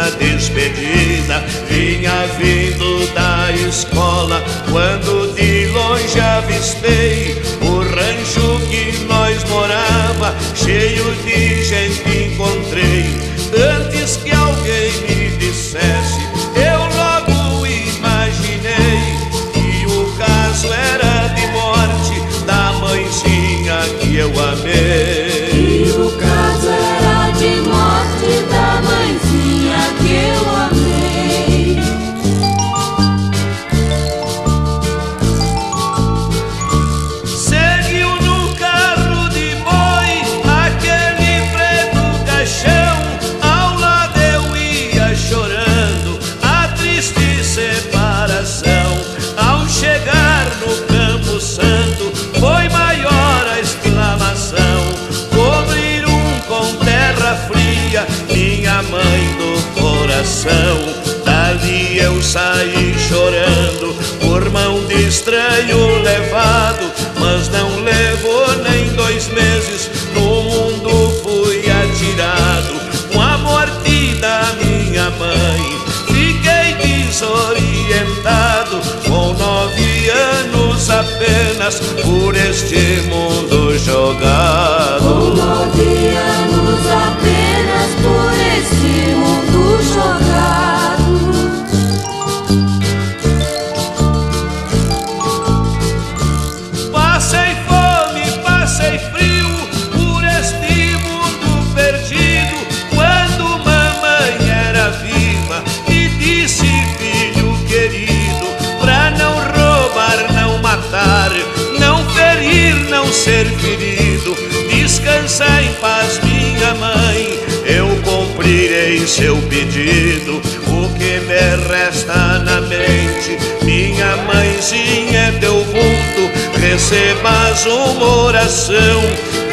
na despedida. Vinha vindo da escola quando de longe avistei o rancho que nós morava, cheio de gente encontrei. Antes que alguém me dissesse, eu logo imaginei que o caso era de morte da mãezinha que eu amei. E o caso era de morte da mãezinha que eu amei. Seguiu no carro de boi aquele preto caixão, ao lado eu ia chorando a triste separação. Ao chegar no Campo Santo foi maior a exclamação, cobriram com terra fria minha mãe do coração. Dali eu saí chorando, por mão de estranho levado, mas não levou nem 2 meses, no mundo fui atirado. Com a morte da minha mãe fiquei desorientado, com 9 anos apenas por este mundo jogado. Com 9 anos apenas por este mundo jogado. Passei fome, passei frio por este mundo perdido, quando mamãe era viva e disse: filho querido, pra não roubar, não matar, não ferir, não ser ferido, descansa em paz minha mãe, eu cumprirei seu pedido. O que me resta na mente, minha mãezinha, é teu vulto, recebas uma oração